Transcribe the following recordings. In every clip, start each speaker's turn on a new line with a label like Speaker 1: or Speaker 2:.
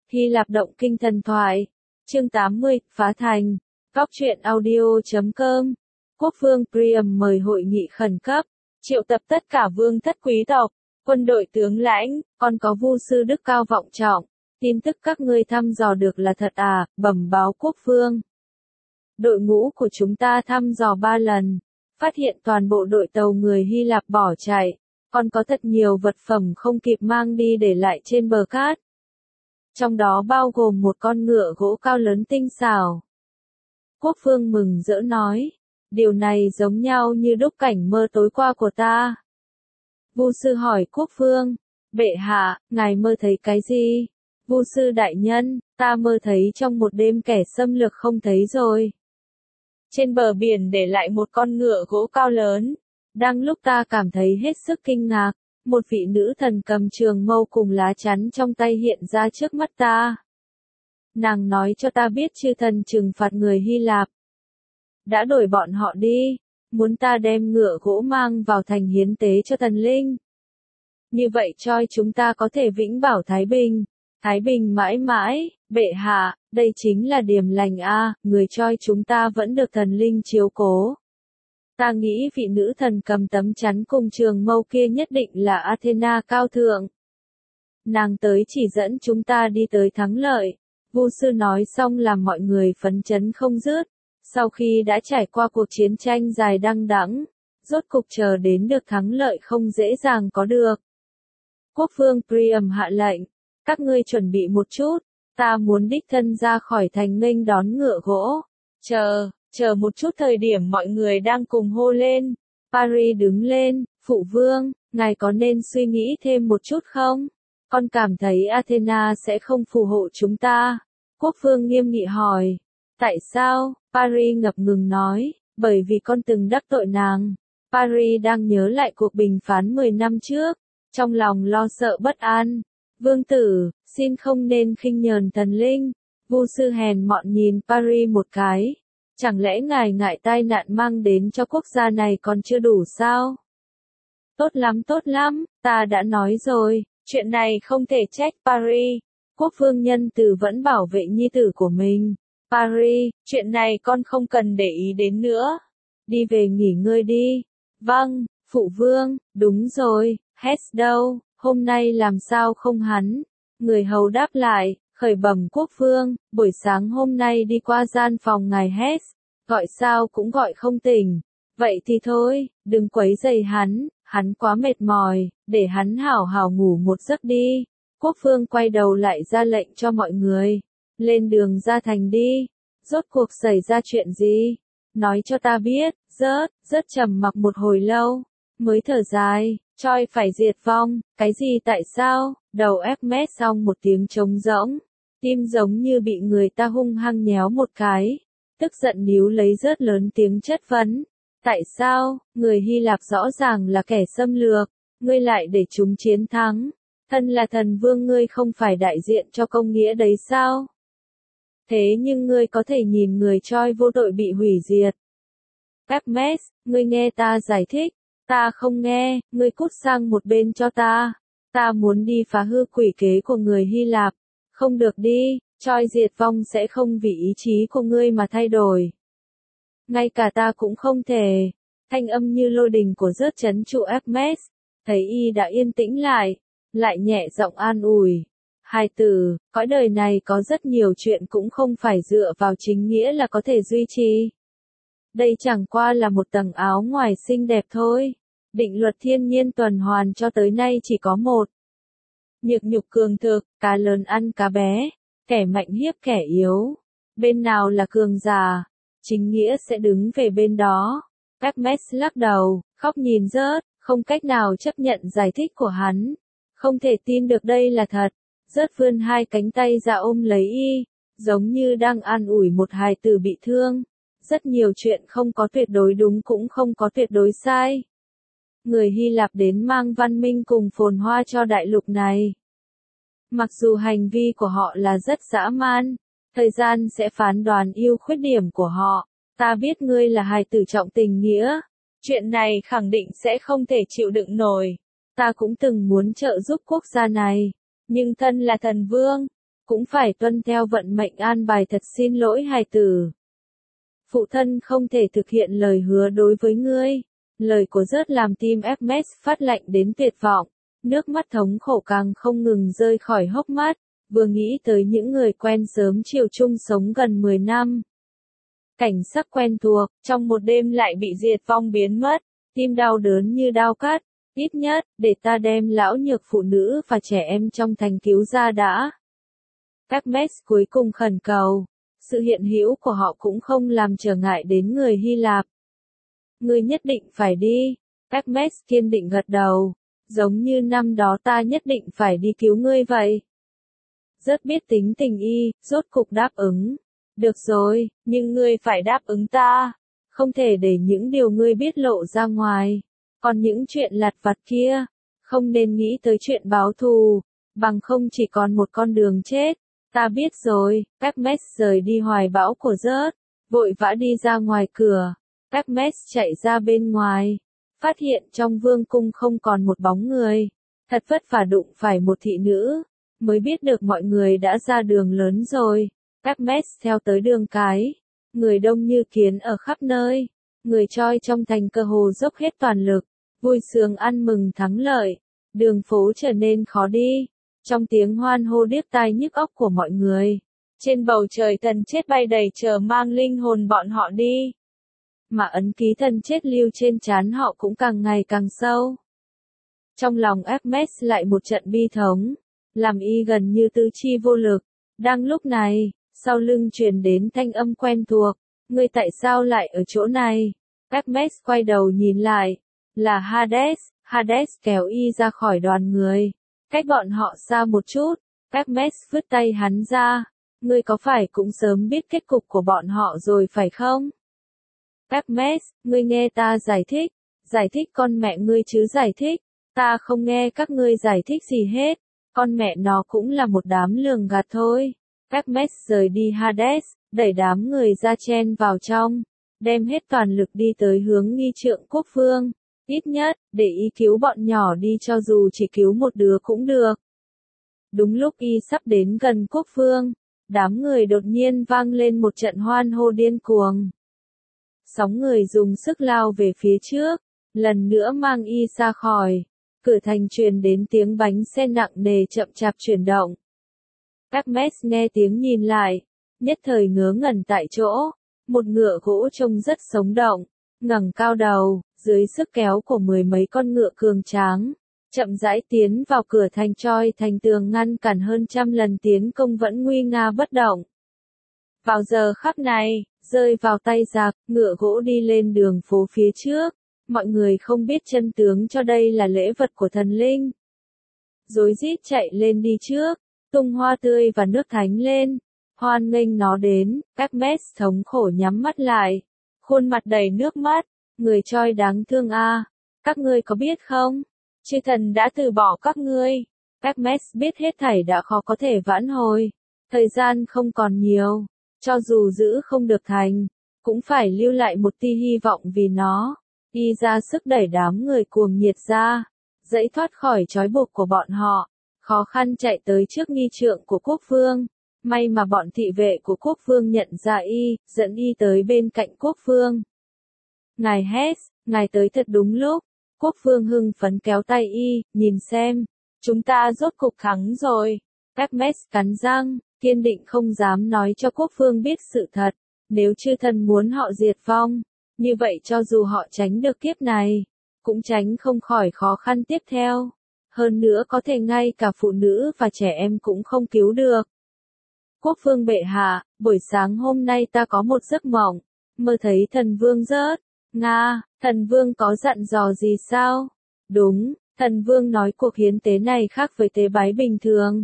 Speaker 1: Hy Lạp động kinh thần thoại. Chương 80, phá thành. Góc truyện audio.com. Quốc vương Priam mời hội nghị khẩn cấp, triệu tập tất cả vương thất quý tộc, quân đội tướng lãnh, còn có Vu sư đức cao vọng trọng. Tin tức các ngươi thăm dò được là thật à, bẩm báo quốc vương. Đội ngũ của chúng ta thăm dò 3 lần, phát hiện toàn bộ đội tàu người Hy Lạp bỏ chạy, còn có thật nhiều vật phẩm không kịp mang đi để lại trên bờ cát. Trong đó bao gồm một con ngựa gỗ cao lớn tinh xảo. Quốc vương mừng rỡ nói, điều này giống nhau như đúc cảnh mơ tối qua của ta. Vu sư hỏi quốc vương, bệ hạ, ngài mơ thấy cái gì? Vu sư đại nhân, ta mơ thấy trong một đêm kẻ xâm lược không thấy rồi. Trên bờ biển để lại một con ngựa gỗ cao lớn. Đang lúc ta cảm thấy hết sức kinh ngạc, một vị nữ thần cầm trường mâu cùng lá chắn trong tay hiện ra trước mắt ta. Nàng nói cho ta biết chư thần trừng phạt người Hy Lạp. Đã đuổi bọn họ đi, muốn ta đem ngựa gỗ mang vào thành hiến tế cho thần linh. Như vậy cho chúng ta có thể vĩnh bảo Thái Bình mãi mãi, bệ hạ, đây chính là điềm lành a, người choi chúng ta vẫn được thần linh chiếu cố. Ta nghĩ vị nữ thần cầm tấm chắn cùng trường mâu kia nhất định là Athena cao thượng. Nàng tới chỉ dẫn chúng ta đi tới thắng lợi. Vu sư nói xong làm mọi người phấn chấn không dứt. Sau khi đã trải qua cuộc chiến tranh dài đăng đẵng, rốt cục chờ đến được thắng lợi không dễ dàng có được. Quốc vương Priam hạ lệnh, các ngươi chuẩn bị một chút, ta muốn đích thân ra khỏi thành nghênh đón ngựa gỗ. Chờ một chút. Thời điểm mọi người đang cùng hô lên, Paris đứng lên, phụ vương, ngài có nên suy nghĩ thêm một chút không? Con cảm thấy Athena sẽ không phù hộ chúng ta. Quốc vương nghiêm nghị hỏi, tại sao? Paris ngập ngừng nói, bởi vì con từng đắc tội nàng. Paris đang nhớ lại cuộc bình phán 10 năm trước, trong lòng lo sợ bất an. Vương tử, xin không nên khinh nhờn thần linh. Vu sư hèn mọn nhìn Paris một cái. Chẳng lẽ ngài ngại tai nạn mang đến cho quốc gia này còn chưa đủ sao? Tốt lắm, ta đã nói rồi, chuyện này không thể trách Paris. Quốc vương nhân từ vẫn bảo vệ nhi tử của mình. Paris, chuyện này con không cần để ý đến nữa. Đi về nghỉ ngơi đi. Vâng, phụ vương, đúng rồi, Hess đâu, hôm nay làm sao không hắn? Người hầu đáp lại, khởi bẩm quốc vương, buổi sáng hôm nay đi qua gian phòng ngài Hess, gọi sao cũng gọi không tỉnh. Vậy thì thôi, đừng quấy rầy hắn quá mệt mỏi, để hắn hảo hảo ngủ một giấc đi. Quốc vương quay đầu lại ra lệnh cho mọi người, lên đường ra thành đi. Rốt cuộc xảy ra chuyện gì? Nói cho ta biết. Rất trầm mặc một hồi lâu, mới thở dài, Troy phải diệt vong, cái gì tại sao? Đầu Hermes xong một tiếng trống rỗng, tim giống như bị người ta hung hăng nhéo một cái, tức giận níu lấy rất lớn tiếng chất vấn. Tại sao, người Hy Lạp rõ ràng là kẻ xâm lược, ngươi lại để chúng chiến thắng? Thân là thần vương ngươi không phải đại diện cho công nghĩa đấy sao? Thế nhưng ngươi có thể nhìn người Troy vô tội bị hủy diệt. Hermes, ngươi nghe ta giải thích. Ta không nghe, ngươi cút sang một bên cho ta. Ta muốn đi phá hư quỷ kế của người Hy Lạp. Không được đi, Troy diệt vong sẽ không vì ý chí của ngươi mà thay đổi. Ngay cả ta cũng không thể. Thanh âm như lôi đình của rớt trấn trụ Hermes. Thấy y đã yên tĩnh lại nhẹ giọng an ủi. Hài tử, cõi đời này có rất nhiều chuyện cũng không phải dựa vào chính nghĩa là có thể duy trì. Đây chẳng qua là một tầng áo ngoài xinh đẹp thôi. Định luật thiên nhiên tuần hoàn cho tới nay chỉ có một. Nhược nhục cường thực, cá lớn ăn cá bé, kẻ mạnh hiếp kẻ yếu. Bên nào là cường giả, chính nghĩa sẽ đứng về bên đó. Hermes lắc đầu, khóc nhìn rớt, không cách nào chấp nhận giải thích của hắn. Không thể tin được đây là thật. Rớt vươn hai cánh tay ra ôm lấy y, giống như đang an ủi một hài tử bị thương. Rất nhiều chuyện không có tuyệt đối đúng cũng không có tuyệt đối sai. Người Hy Lạp đến mang văn minh cùng phồn hoa cho đại lục này. Mặc dù hành vi của họ là rất dã man, thời gian sẽ phán đoán ưu khuyết điểm của họ. Ta biết ngươi là hài tử trọng tình nghĩa. Chuyện này khẳng định sẽ không thể chịu đựng nổi. Ta cũng từng muốn trợ giúp quốc gia này. Nhưng thân là thần vương, cũng phải tuân theo vận mệnh an bài, thật xin lỗi hài tử. Phụ thân không thể thực hiện lời hứa đối với ngươi. Lời của rớt làm tim Hermes phát lạnh đến tuyệt vọng, nước mắt thống khổ càng không ngừng rơi khỏi hốc mắt, vừa nghĩ tới những người quen sớm chiều chung sống gần 10 năm. Cảnh sắc quen thuộc, trong một đêm lại bị diệt vong biến mất, tim đau đớn như đau cắt, ít nhất, để ta đem lão nhược phụ nữ và trẻ em trong thành cứu ra đã. Hermes cuối cùng khẩn cầu, sự hiện hữu của họ cũng không làm trở ngại đến người Hy Lạp. Ngươi nhất định phải đi, Hermes kiên định gật đầu, giống như năm đó ta nhất định phải đi cứu ngươi vậy. Rất biết tính tình y, rốt cục đáp ứng. Được rồi, nhưng ngươi phải đáp ứng ta, không thể để những điều ngươi biết lộ ra ngoài. Còn những chuyện lặt vặt kia, không nên nghĩ tới chuyện báo thù, bằng không chỉ còn một con đường chết. Ta biết rồi, Hermes rời đi hoài bão của rớt, vội vã đi ra ngoài cửa. Hermes chạy ra bên ngoài, phát hiện trong vương cung không còn một bóng người. Thật vất vả đụng phải một thị nữ, mới biết được mọi người đã ra đường lớn rồi. Hermes theo tới đường cái, người đông như kiến ở khắp nơi, người choi trong thành cơ hồ dốc hết toàn lực, vui sướng ăn mừng thắng lợi. Đường phố trở nên khó đi, trong tiếng hoan hô điếc tai nhức óc của mọi người. Trên bầu trời thần chết bay đầy chờ mang linh hồn bọn họ đi. Mà ấn ký thần chết lưu trên trán họ cũng càng ngày càng sâu. Trong lòng Hermes lại một trận bi thống, làm y gần như tứ chi vô lực. Đang lúc này, sau lưng truyền đến thanh âm quen thuộc, ngươi tại sao lại ở chỗ này? Hermes quay đầu nhìn lại, là Hades. Hades kéo y ra khỏi đoàn người, cách bọn họ xa một chút. Hermes vứt tay hắn ra, ngươi có phải cũng sớm biết kết cục của bọn họ rồi phải không? Hermes, ngươi nghe ta giải thích con mẹ ngươi chứ giải thích, ta không nghe các ngươi giải thích gì hết, con mẹ nó cũng là một đám lường gạt thôi. Hermes rời đi Hades, đẩy đám người ra chen vào trong, đem hết toàn lực đi tới hướng nghi trượng quốc vương, ít nhất, để y cứu bọn nhỏ đi cho dù chỉ cứu một đứa cũng được. Đúng lúc y sắp đến gần quốc vương, đám người đột nhiên vang lên một trận hoan hô điên cuồng. Sóng người dùng sức lao về phía trước, lần nữa mang y ra khỏi. Cửa thành truyền đến tiếng bánh xe nặng nề chậm chạp chuyển động. Hermes nghe tiếng nhìn lại, nhất thời ngớ ngẩn tại chỗ. Một ngựa gỗ trông rất sống động, ngẩng cao đầu, dưới sức kéo của mười mấy con ngựa cường tráng, chậm rãi tiến vào cửa thành choi thành tường ngăn cản hơn 100 lần tiến công vẫn nguy nga bất động. Vào giờ khắc này, rơi vào tay giặc, ngựa gỗ đi lên đường phố phía trước, mọi người không biết chân tướng cho đây là lễ vật của thần linh. Rối rít chạy lên đi trước, tung hoa tươi và nước thánh lên, hoan nghênh nó đến. Hermes thống khổ nhắm mắt lại, khuôn mặt đầy nước mắt, người choi đáng thương a, các ngươi có biết không? Chư thần đã từ bỏ các ngươi. Hermes biết hết thảy đã khó có thể vãn hồi, thời gian không còn nhiều, cho dù giữ không được thành, cũng phải lưu lại một tia hy vọng vì nó. Y ra sức đẩy đám người cuồng nhiệt ra, dãy thoát khỏi trói buộc của bọn họ, khó khăn chạy tới trước nghi trượng của quốc vương. May mà bọn thị vệ của quốc vương nhận ra y, dẫn y tới bên cạnh quốc vương. Ngài Hes, ngài tới thật đúng lúc. Quốc vương hưng phấn kéo tay y, nhìn xem, chúng ta rốt cục thắng rồi. Hermes cắn răng, kiên định không dám nói cho quốc vương biết sự thật. Nếu chư thần muốn họ diệt vong, như vậy cho dù họ tránh được kiếp này, cũng tránh không khỏi khó khăn tiếp theo. Hơn nữa có thể ngay cả phụ nữ và trẻ em cũng không cứu được. Quốc vương bệ hạ, buổi sáng hôm nay ta có một giấc mộng, mơ thấy thần vương rớt. Nga, thần vương có dặn dò gì sao? Đúng, thần vương nói cuộc hiến tế này khác với tế bái bình thường.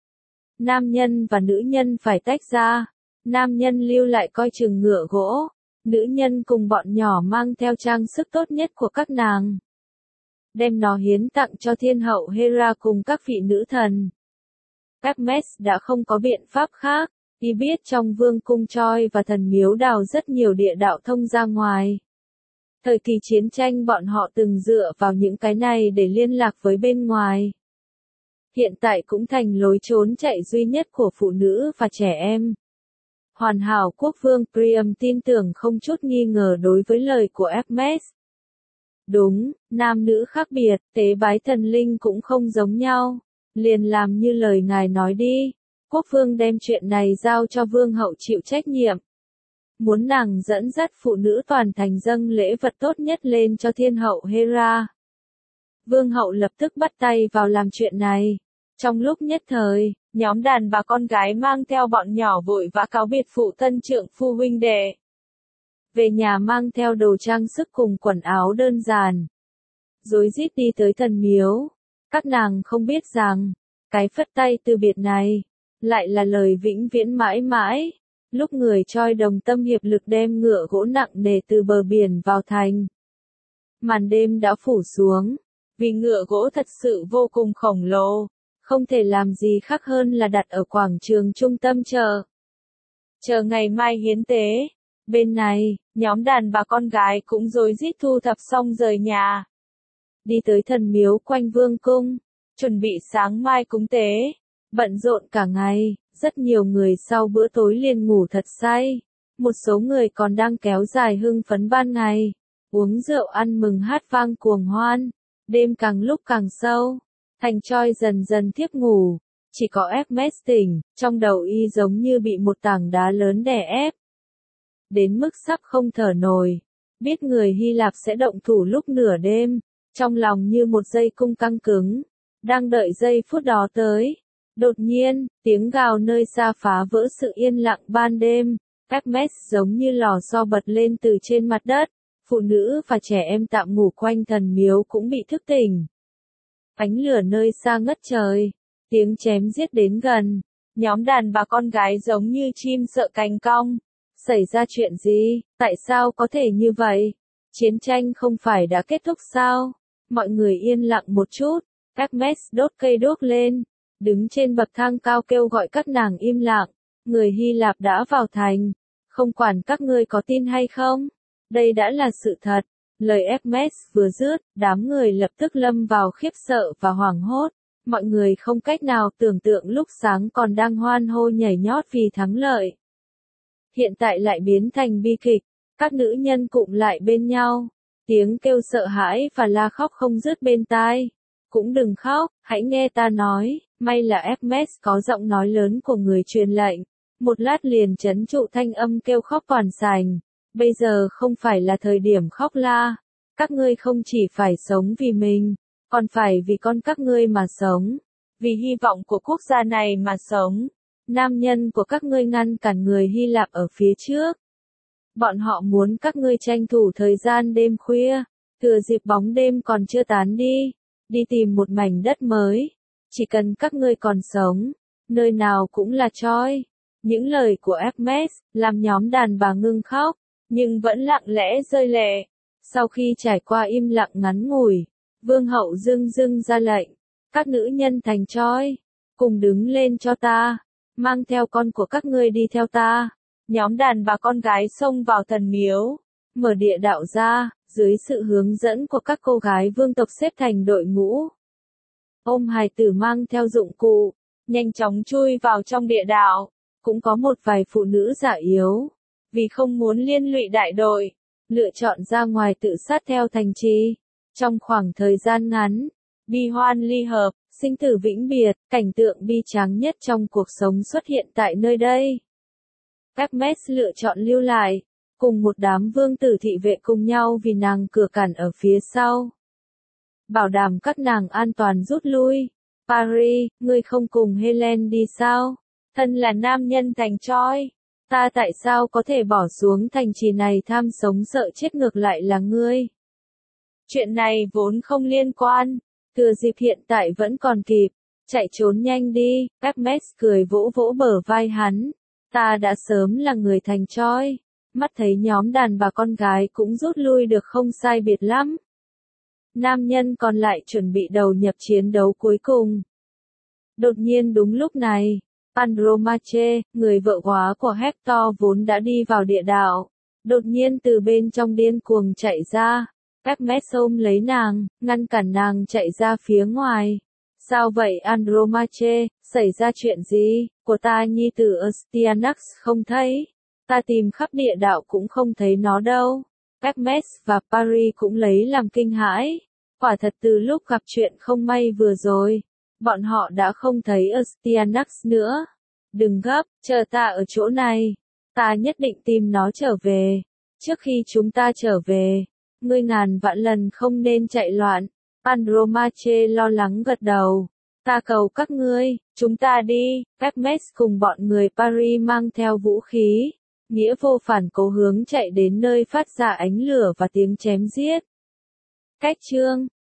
Speaker 1: Nam nhân và nữ nhân phải tách ra, nam nhân lưu lại coi chừng ngựa gỗ, nữ nhân cùng bọn nhỏ mang theo trang sức tốt nhất của các nàng. Đem nó hiến tặng cho thiên hậu Hera cùng các vị nữ thần. Hermes đã không có biện pháp khác, y biết trong vương cung choi và thần miếu đào rất nhiều địa đạo thông ra ngoài. Thời kỳ chiến tranh bọn họ từng dựa vào những cái này để liên lạc với bên ngoài. hiện tại cũng thành lối trốn chạy duy nhất của phụ nữ và trẻ em. Hoàn hảo quốc vương Priam tin tưởng không chút nghi ngờ đối với lời của Hermes. Đúng, nam nữ khác biệt, tế bái thần linh cũng không giống nhau. Liền làm như lời ngài nói đi. Quốc vương đem chuyện này giao cho vương hậu chịu trách nhiệm. Muốn nàng dẫn dắt phụ nữ toàn thành dâng lễ vật tốt nhất lên cho thiên hậu Hera. Vương hậu lập tức bắt tay vào làm chuyện này. Trong lúc nhất thời, nhóm đàn bà con gái mang theo bọn nhỏ vội vã cáo biệt phụ thân trượng phu huynh đệ. Về nhà mang theo đồ trang sức cùng quần áo đơn giản. Rối rít đi tới thần miếu. Các nàng không biết rằng, cái phất tay từ biệt này, lại là lời vĩnh viễn mãi mãi. Lúc người Choi đồng tâm hiệp lực đem ngựa gỗ nặng nề từ bờ biển vào thành. Màn đêm đã phủ xuống, vì ngựa gỗ thật sự vô cùng khổng lồ, không thể làm gì khác hơn là đặt ở quảng trường trung tâm chợ. Chờ ngày mai hiến tế, bên này, nhóm đàn bà con gái cũng rối rít thu thập xong rời nhà. Đi tới thần miếu quanh vương cung, chuẩn bị sáng mai cúng tế, bận rộn cả ngày. Rất nhiều người sau bữa tối liền ngủ thật say. Một số người còn đang kéo dài hưng phấn ban ngày. Uống rượu ăn mừng hát vang cuồng hoan. Đêm càng lúc càng sâu. Thành Choi dần dần thiếp ngủ. Chỉ có Hermes tỉnh, trong đầu y giống như bị một tảng đá lớn đè ép. Đến mức sắp không thở nổi. Biết người Hy Lạp sẽ động thủ lúc nửa đêm. Trong lòng như một dây cung căng cứng. Đang đợi giây phút đó tới. Đột nhiên, tiếng gào nơi xa phá vỡ sự yên lặng ban đêm. Hermes giống như lò xo bật lên từ trên mặt đất. Phụ nữ và trẻ em tạm ngủ quanh thần miếu cũng bị thức tỉnh. Ánh lửa nơi xa ngất trời. Tiếng chém giết đến gần. Nhóm đàn bà con gái giống như chim sợ cánh cong. Xảy ra chuyện gì? Tại sao có thể như vậy? Chiến tranh không phải đã kết thúc sao? Mọi người yên lặng một chút. Hermes đốt cây đuốc lên. Đứng trên bậc thang cao kêu gọi các nàng im lặng. Người Hy Lạp đã vào thành. Không quản các ngươi có tin hay không. Đây đã là sự thật. Lời Hermes vừa dứt, đám người lập tức lâm vào khiếp sợ và hoảng hốt. Mọi người không cách nào tưởng tượng lúc sáng còn đang hoan hô nhảy nhót vì thắng lợi. Hiện tại lại biến thành bi kịch. Các nữ nhân cụm lại bên nhau. Tiếng kêu sợ hãi và la khóc không dứt bên tai. Cũng đừng khóc, hãy nghe ta nói. May là Hermes có giọng nói lớn của người truyền lệnh. Một lát liền trấn trụ thanh âm kêu khóc toàn sành. Bây giờ không phải là thời điểm khóc la. Các ngươi không chỉ phải sống vì mình, còn phải vì con các ngươi mà sống. Vì hy vọng của quốc gia này mà sống. Nam nhân của các ngươi ngăn cản người Hy Lạp ở phía trước. Bọn họ muốn các ngươi tranh thủ thời gian đêm khuya, thừa dịp bóng đêm còn chưa tán đi, đi tìm một mảnh đất mới. Chỉ cần các ngươi còn sống, nơi nào cũng là Choi. Những lời của Hermes làm nhóm đàn bà ngưng khóc, nhưng vẫn lặng lẽ rơi lệ. Sau khi trải qua im lặng ngắn ngủi, vương hậu dưng dưng ra lệnh, các nữ nhân thành Choi, cùng đứng lên cho ta, mang theo con của các ngươi đi theo ta. Nhóm đàn bà con gái xông vào thần miếu, mở địa đạo ra, dưới sự hướng dẫn của các cô gái vương tộc xếp thành đội ngũ. Ôm hài tử mang theo dụng cụ, nhanh chóng chui vào trong địa đạo. Cũng có một vài phụ nữ già yếu, vì không muốn liên lụy đại đội, lựa chọn ra ngoài tự sát theo thành trì. Trong khoảng thời gian ngắn, bi hoan ly hợp, sinh tử vĩnh biệt, cảnh tượng bi tráng nhất trong cuộc sống xuất hiện tại nơi đây. Hermes lựa chọn lưu lại, cùng một đám vương tử thị vệ cùng nhau vì nàng cửa cản ở phía sau. Bảo đảm các nàng an toàn rút lui. Paris, ngươi không cùng Helen đi sao? Thân là nam nhân thành Choi. Ta tại sao có thể bỏ xuống thành trì này tham sống sợ chết ngược lại là ngươi? Chuyện này vốn không liên quan. Thừa dịp hiện tại vẫn còn kịp. Chạy trốn nhanh đi. Hermes cười vỗ vỗ bờ vai hắn. Ta đã sớm là người thành Choi. Mắt thấy nhóm đàn bà con gái cũng rút lui được không sai biệt lắm. Nam nhân còn lại chuẩn bị đầu nhập chiến đấu cuối cùng. Đột nhiên đúng lúc này, Andromache, người vợ hóa của Hector vốn đã đi vào địa đạo, đột nhiên từ bên trong điên cuồng chạy ra. Hermes ôm lấy nàng, ngăn cản nàng chạy ra phía ngoài. Sao vậy Andromache, xảy ra chuyện gì? Của ta nhi tử Astyanax không thấy. Ta tìm khắp địa đạo cũng không thấy nó đâu. Hermes và Paris cũng lấy làm kinh hãi. Quả thật từ lúc gặp chuyện không may vừa rồi, bọn họ đã không thấy Astyanax nữa. Đừng gấp, chờ ta ở chỗ này. Ta nhất định tìm nó trở về. Trước khi chúng ta trở về, ngươi ngàn vạn lần không nên chạy loạn. Andromache lo lắng gật đầu. Ta cầu các ngươi, chúng ta đi. Hermes cùng bọn người Paris mang theo vũ khí, nghĩa vô phản cố hướng chạy đến nơi phát ra ánh lửa và tiếng chém giết. Cách chương